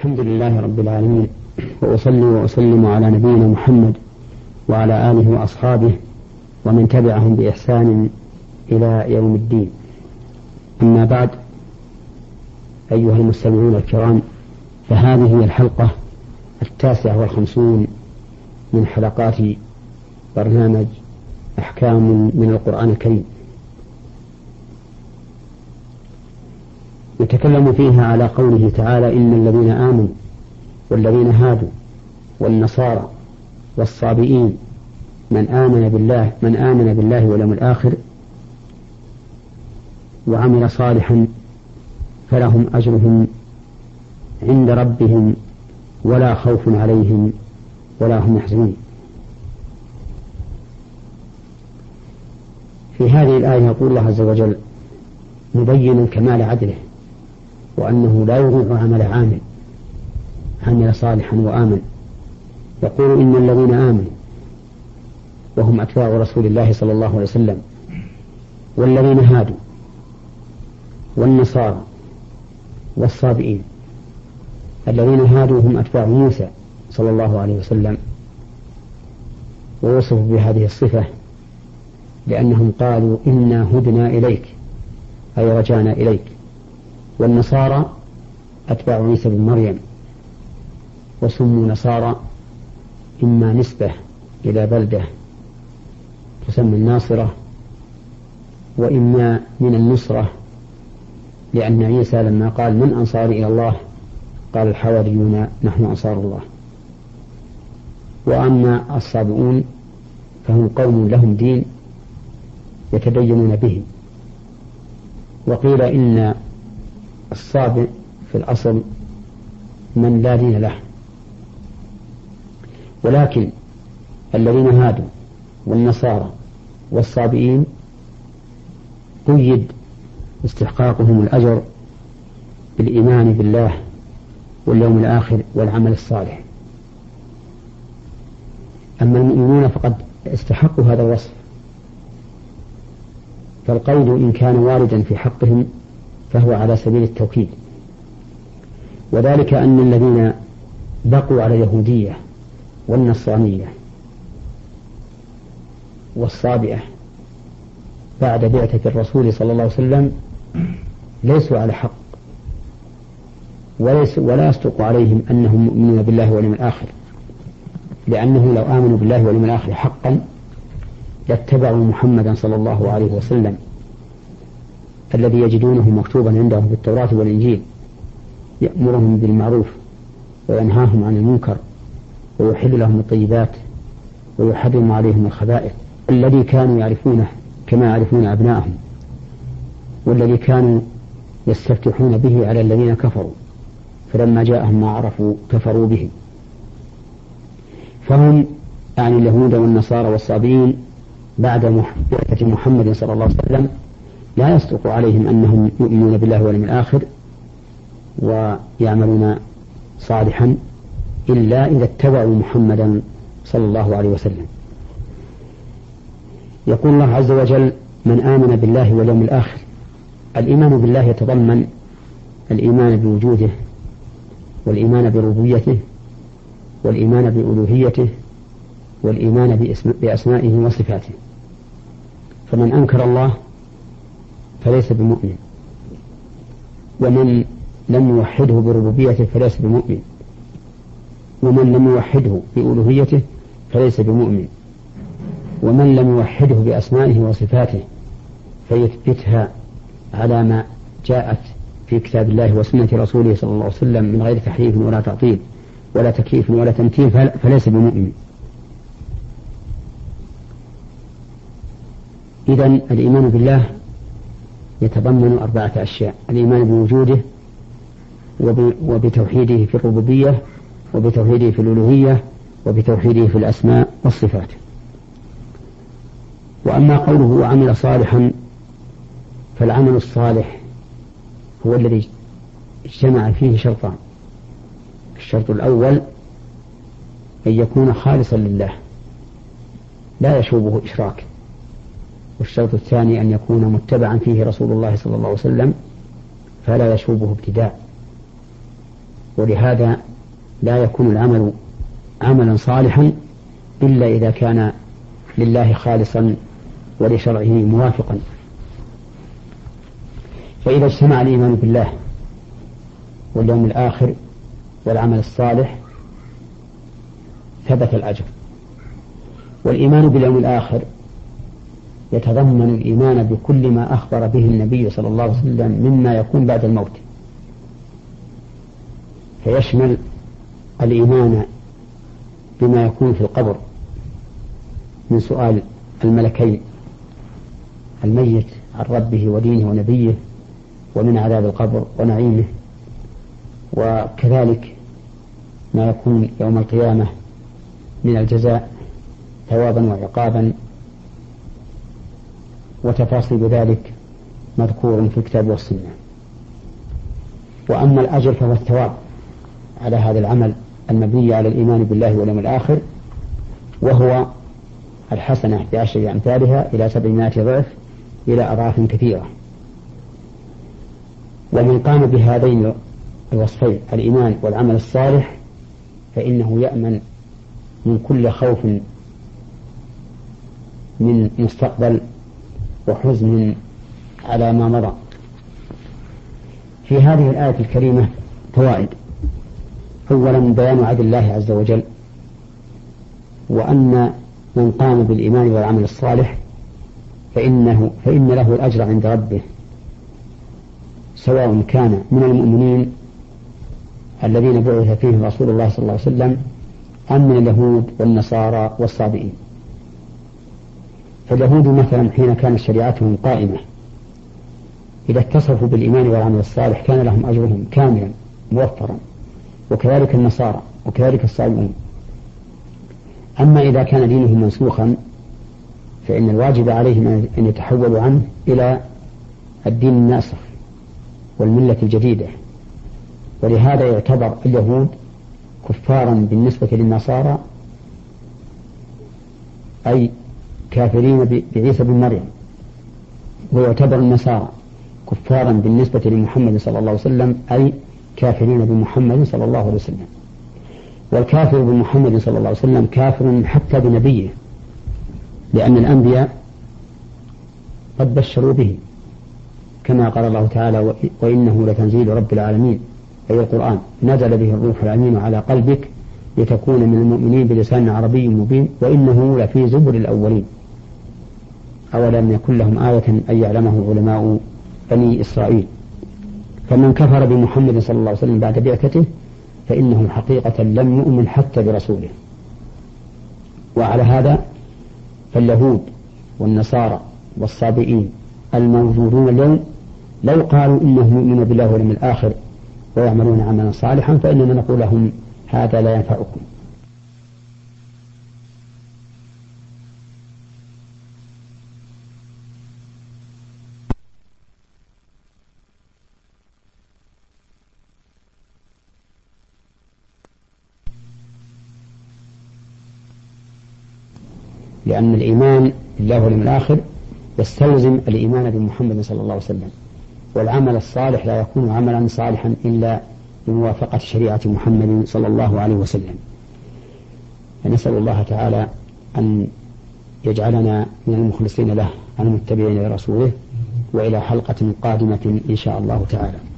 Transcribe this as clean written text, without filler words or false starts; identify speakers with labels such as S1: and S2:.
S1: الحمد لله رب العالمين، وأصلي وأسلم على نبينا محمد وعلى آله وأصحابه ومن تبعهم بإحسان إلى يوم الدين. أما بعد، أيها المستمعون الكرام، فهذه هي الحلقة 59 من حلقات برنامج أحكام من القرآن الكريم، نتكلم فيها على قوله تعالى: إن الذين آمنوا والذين هادوا والنصارى والصابئين من آمن بالله واليوم الآخر وعمل صالحا فلهم أجرهم عند ربهم ولا خوف عليهم ولا هم يحزنون. في هذه الآية يقول الله عز وجل مبينا كمال عدله وأنه لا يضيع عمل عمل صالحا وآمن، يقول: إن الذين آمنوا وهم أتباع رسول الله صلى الله عليه وسلم والذين هادوا والنصارى والصابئين. الذين هادوا هم أتباع موسى صلى الله عليه وسلم، ووصفوا بهذه الصفة لأنهم قالوا: إنا هدنا إليك، أي رجعنا إليك. والنصارى أتباع عيسى بن مريم، وسموا نصارى إما نسبة إلى بلدة تسمى الناصرة، وإما من النصرة، لأن عيسى لما قال: من أنصاري إلى الله؟ قال الحواريون: نحن أنصار الله. وأما الصابئون فهم قوم لهم دين يتدينون به. وقيل إن الصابئ في الأصل من لا دين له، ولكن الذين هادوا والنصارى والصابئين قيد استحقاقهم الأجر بالإيمان بالله واليوم الآخر والعمل الصالح. أما المؤمنون فقد استحقوا هذا الوصف، فالقيد إن كان واردا في حقهم فهو على سبيل التوكيد، وذلك أن الذين بقوا على اليهودية والنصرانية والصابئة بعد بعثة الرسول صلى الله عليه وسلم ليسوا على حق، ولا يصدق عليهم أنهم مؤمنون بالله واليوم الآخر، لأنه لو آمنوا بالله واليوم الآخر حقا لاتبعوا محمدا صلى الله عليه وسلم الذي يجدونه مكتوبا عندهم في التوراة والإنجيل، يأمرهم بالمعروف وينهاهم عن المنكر ويحل لهم الطيبات ويحرم عليهم الخبائث، الذي كانوا يعرفونه كما يعرفون أبنائهم، والذي كانوا يستفتحون به على الذين كفروا، فلما جاءهم ما عرفوا كفروا به. فهم يعني اليهود والنصارى والصابئين بعد بعثة محمد صلى الله عليه وسلم لا يصدق عليهم أنهم يؤمنون بالله واليوم الآخر ويعملون صالحا إلا إذا اتبعوا محمدا صلى الله عليه وسلم. يقول الله عز وجل: من آمن بالله واليوم الآخر. الإيمان بالله يتضمن الإيمان بوجوده والإيمان بربوبيته والإيمان بألوهيته والإيمان بأسمائه وصفاته. فمن أنكر الله فليس بمؤمن، ومن لم يوحده بربوبيته فليس بمؤمن، ومن لم يوحده بألوهيته فليس بمؤمن، ومن لم يوحده بأسمائه وصفاته فيثبتها على ما جاءت في كتاب الله وسنة رسوله صلى الله عليه وسلم من غير تحريف ولا تعطيل ولا تكييف ولا تمثيل فليس بمؤمن. إذن الإيمان بالله يتضمن 4 أشياء: الإيمان بوجوده وبتوحيده في الربوبية وبتوحيده في الألوهية وبتوحيده في الأسماء والصفات. وأما قوله وعمل صالحا، فالعمل الصالح هو الذي اجتمع فيه شرطان: الشرط الأول أن يكون خالصا لله لا يشوبه إشراك، والشرط الثاني أن يكون متبعا فيه رسول الله صلى الله عليه وسلم فلا يشوبه ابتداء. ولهذا لا يكون العمل عملا صالحا إلا إذا كان لله خالصا ولشرعه موافقا. فإذا اجتمع الإيمان بالله واليوم الآخر والعمل الصالح ثبت الأجر. والإيمان باليوم الآخر يتضمن الإيمان بكل ما أخبر به النبي صلى الله عليه وسلم مما يكون بعد الموت، فيشمل الإيمان بما يكون في القبر من سؤال الملكين الميت عن ربه ودينه ونبيه، ومن عذاب القبر ونعيمه، وكذلك ما يكون يوم القيامة من الجزاء ثوابا وعقابا، وتفاصيل ذلك مذكور في الكتاب والسنة. وأما الأجر فهو الثواب على هذا العمل المبني على الإيمان بالله واليوم الآخر، وهو الحسنة بعشر أمثالها إلى 700 ضعف إلى أضعاف كثيرة. ومن قام بهذين الوصفين الإيمان والعمل الصالح فإنه يأمن من كل خوف من مستقبل وحزن على ما مضى. في هذه الآية الكريمة فوائد: أولا بيان عدل الله عز وجل، وأن من قام بالإيمان والعمل الصالح فإن له الأجر عند ربه، سواء كان من المؤمنين الذين بعث فيهم رسول الله صلى الله عليه وسلم أم من اليهود والنصارى والصابئين. فاليهود مثلا حين كانت شريعتهم قائمة إذا اتصفوا بالإيمان والعمل الصالح كان لهم أجرهم كاملا موفرا، وكذلك النصارى وكذلك الصابئون. أما إذا كان دينهم منسوخا فإن الواجب عليهم أن يتحولوا عنه إلى الدين الناسخ والملة الجديدة. ولهذا يعتبر اليهود كفارا بالنسبة للنصارى، أي كافرين بعيسى بن مريم، ويعتبر النصارى كفارا بالنسبة لمحمد صلى الله عليه وسلم، أي كافرين بمحمد صلى الله عليه وسلم. والكافر بمحمد صلى الله عليه وسلم كافر حتى بنبيه، لأن الأنبياء قد بشروا به، كما قال الله تعالى: وإنه لتنزيل رب العالمين، أي القرآن نزل به الروح الأمين على قلبك لتكون من المؤمنين بلسان عربي مبين وإنه لفي زبر الأولين. أولم يكن لهم آية أن يعلمه علماء بني إسرائيل. فمن كفر بمحمد صلى الله عليه وسلم بعد بعثته فإنه حقيقة لم يؤمن حتى برسوله. وعلى هذا فاليهود والنصارى والصابئين الموجودون اليوم لو قالوا إنهم يؤمنون بالله واليوم الآخر ويعملون عملا صالحا فإننا نقول لهم هذا لا ينفعكم. لأن الإيمان بالله واليوم الآخر يستلزم الإيمان بمحمد صلى الله عليه وسلم، والعمل الصالح لا يكون عملا صالحا إلا بموافقة شريعة محمد صلى الله عليه وسلم. فنسأل الله تعالى أن يجعلنا من المخلصين له المتبعين لرسوله، وإلى حلقة قادمة إن شاء الله تعالى.